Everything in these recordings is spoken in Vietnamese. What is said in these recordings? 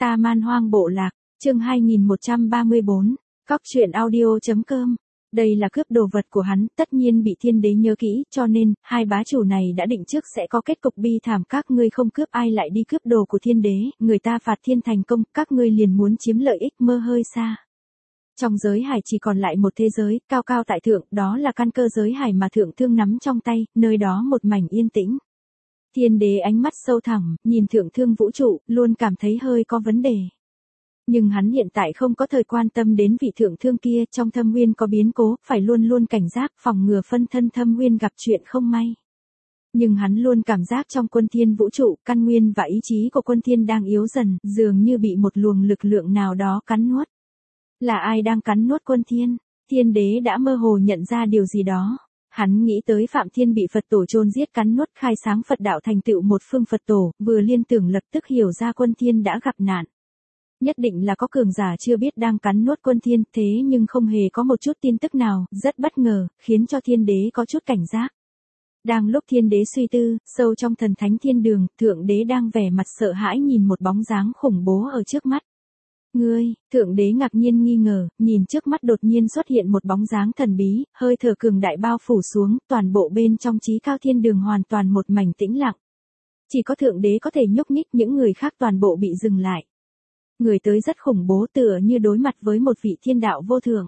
Ta Man Hoang Bộ Lạc, chương 2134, Cóc truyện audio.com. Đây là cướp đồ vật của hắn, tất nhiên bị thiên đế nhớ kỹ, cho nên, hai bá chủ này đã định trước sẽ có kết cục bi thảm, các ngươi không cướp ai lại đi cướp đồ của thiên đế, người ta phạt thiên thành công, các ngươi liền muốn chiếm lợi ích mơ hơi xa. Trong giới hải chỉ còn lại một thế giới, cao cao tại thượng, đó là căn cơ giới hải mà thượng thương nắm trong tay, nơi đó một mảnh yên tĩnh. Thiên đế ánh mắt sâu thẳm, nhìn thượng thương vũ trụ, luôn cảm thấy hơi có vấn đề. Nhưng hắn hiện tại không có thời quan tâm đến vị thượng thương kia, trong thâm nguyên có biến cố, phải luôn luôn cảnh giác, phòng ngừa phân thân thâm nguyên gặp chuyện không may. Nhưng hắn luôn cảm giác trong quân thiên vũ trụ, căn nguyên và ý chí của quân thiên đang yếu dần, dường như bị một luồng lực lượng nào đó cắn nuốt. Là ai đang cắn nuốt quân thiên? Thiên đế đã mơ hồ nhận ra điều gì đó. Hắn nghĩ tới Phạm Thiên bị Phật tổ chôn giết cắn nuốt, khai sáng Phật đạo thành tựu một phương Phật tổ, vừa liên tưởng lập tức hiểu ra quân thiên đã gặp nạn. Nhất định là có cường giả chưa biết đang cắn nuốt quân thiên, thế nhưng không hề có một chút tin tức nào, rất bất ngờ, khiến cho thiên đế có chút cảnh giác. Đang lúc thiên đế suy tư, sâu trong thần thánh thiên đường, thượng đế đang vẻ mặt sợ hãi nhìn một bóng dáng khủng bố ở trước mắt. Ngươi, thượng đế ngạc nhiên nghi ngờ, nhìn trước mắt đột nhiên xuất hiện một bóng dáng thần bí, hơi thở cường đại bao phủ xuống, toàn bộ bên trong chí cao thiên đường hoàn toàn một mảnh tĩnh lặng. Chỉ có thượng đế có thể nhúc nhích, những người khác toàn bộ bị dừng lại. Người tới rất khủng bố, tựa như đối mặt với một vị thiên đạo vô thượng.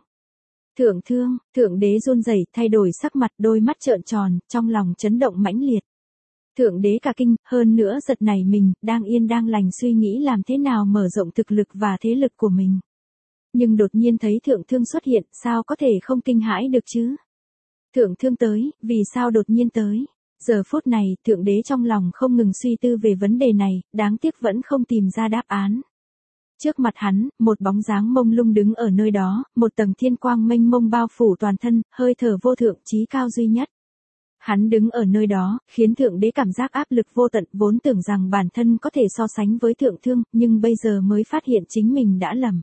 Thượng đế run rẩy, thay đổi sắc mặt, đôi mắt trợn tròn, trong lòng chấn động mãnh liệt. Thượng đế cả kinh, hơn nữa giật nảy mình, đang yên đang lành suy nghĩ làm thế nào mở rộng thực lực và thế lực của mình. Nhưng đột nhiên thấy thượng thương xuất hiện, sao có thể không kinh hãi được chứ? Thượng thương tới, vì sao đột nhiên tới? Giờ phút này, thượng đế trong lòng không ngừng suy tư về vấn đề này, đáng tiếc vẫn không tìm ra đáp án. Trước mặt hắn, một bóng dáng mông lung đứng ở nơi đó, một tầng thiên quang mênh mông bao phủ toàn thân, hơi thở vô thượng chí cao duy nhất. Hắn đứng ở nơi đó, khiến thượng đế cảm giác áp lực vô tận, vốn tưởng rằng bản thân có thể so sánh với thượng thương, nhưng bây giờ mới phát hiện chính mình đã lầm.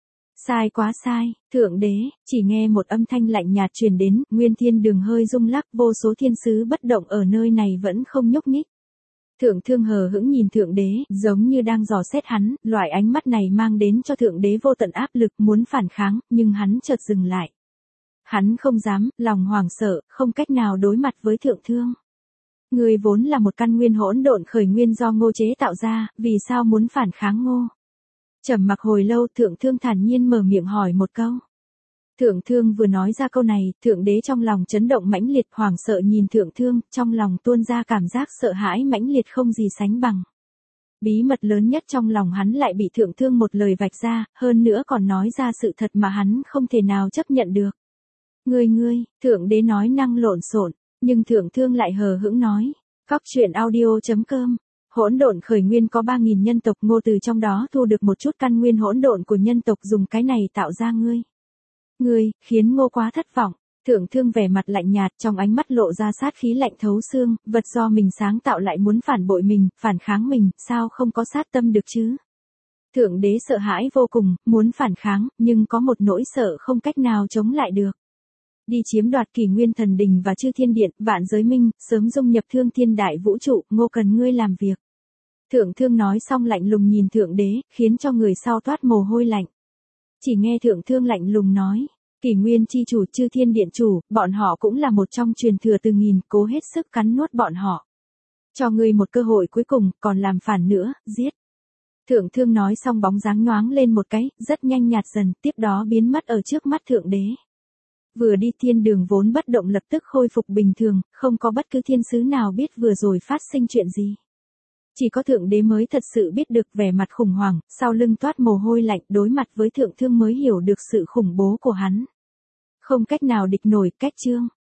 Sai quá sai, thượng đế, chỉ nghe một âm thanh lạnh nhạt truyền đến, nguyên thiên đường hơi rung lắc, vô số thiên sứ bất động ở nơi này vẫn không nhúc nhích. Thượng thương hờ hững nhìn thượng đế, giống như đang dò xét hắn, loại ánh mắt này mang đến cho thượng đế vô tận áp lực, muốn phản kháng, nhưng hắn chợt dừng lại. Hắn không dám, lòng hoảng sợ, không cách nào đối mặt với thượng thương. Người vốn là một căn nguyên hỗn độn khởi nguyên do Ngô chế tạo ra, vì sao muốn phản kháng Ngô? Trầm mặc hồi lâu, thượng thương thản nhiên mở miệng hỏi một câu. Thượng thương vừa nói ra câu này, thượng đế trong lòng chấn động mãnh liệt, hoảng sợ nhìn thượng thương, trong lòng tuôn ra cảm giác sợ hãi mãnh liệt không gì sánh bằng. Bí mật lớn nhất trong lòng hắn lại bị thượng thương một lời vạch ra, hơn nữa còn nói ra sự thật mà hắn không thể nào chấp nhận được. Ngươi, thượng đế nói năng lộn xộn, nhưng thượng thương lại hờ hững nói. Cóc truyện audio.com. Hỗn độn khởi nguyên có 3.000 nhân tộc, Ngô từ trong đó thu được một chút căn nguyên hỗn độn của nhân tộc, dùng cái này tạo ra ngươi. Ngươi, khiến Ngô quá thất vọng. Thượng thương vẻ mặt lạnh nhạt, trong ánh mắt lộ ra sát khí lạnh thấu xương, vật do mình sáng tạo lại muốn phản bội mình, phản kháng mình, sao không có sát tâm được chứ? Thượng đế sợ hãi vô cùng, muốn phản kháng, nhưng có một nỗi sợ không cách nào chống lại được. Đi chiếm đoạt Kỷ Nguyên Thần Đình và Chư Thiên Điện, Vạn Giới Minh, sớm dung nhập Thương Thiên Đại Vũ Trụ, Ngô cần ngươi làm việc. Thượng thương nói xong lạnh lùng nhìn thượng đế, khiến cho người sau toát mồ hôi lạnh. Chỉ nghe thượng thương lạnh lùng nói, Kỷ Nguyên chi chủ, Chư Thiên Điện chủ, bọn họ cũng là một trong truyền thừa từ nghìn, cố hết sức cắn nuốt bọn họ. Cho ngươi một cơ hội cuối cùng, còn làm phản nữa, giết. Thượng thương nói xong bóng dáng nhoáng lên một cái, rất nhanh nhạt dần, tiếp đó biến mất ở trước mắt thượng đế. Vừa đi thiên đường vốn bất động lập tức khôi phục bình thường, không có bất cứ thiên sứ nào biết vừa rồi phát sinh chuyện gì. Chỉ có thượng đế mới thật sự biết được vẻ mặt khủng hoảng, sau lưng toát mồ hôi lạnh, đối mặt với thượng thương mới hiểu được sự khủng bố của hắn. Không cách nào địch nổi, cách chương.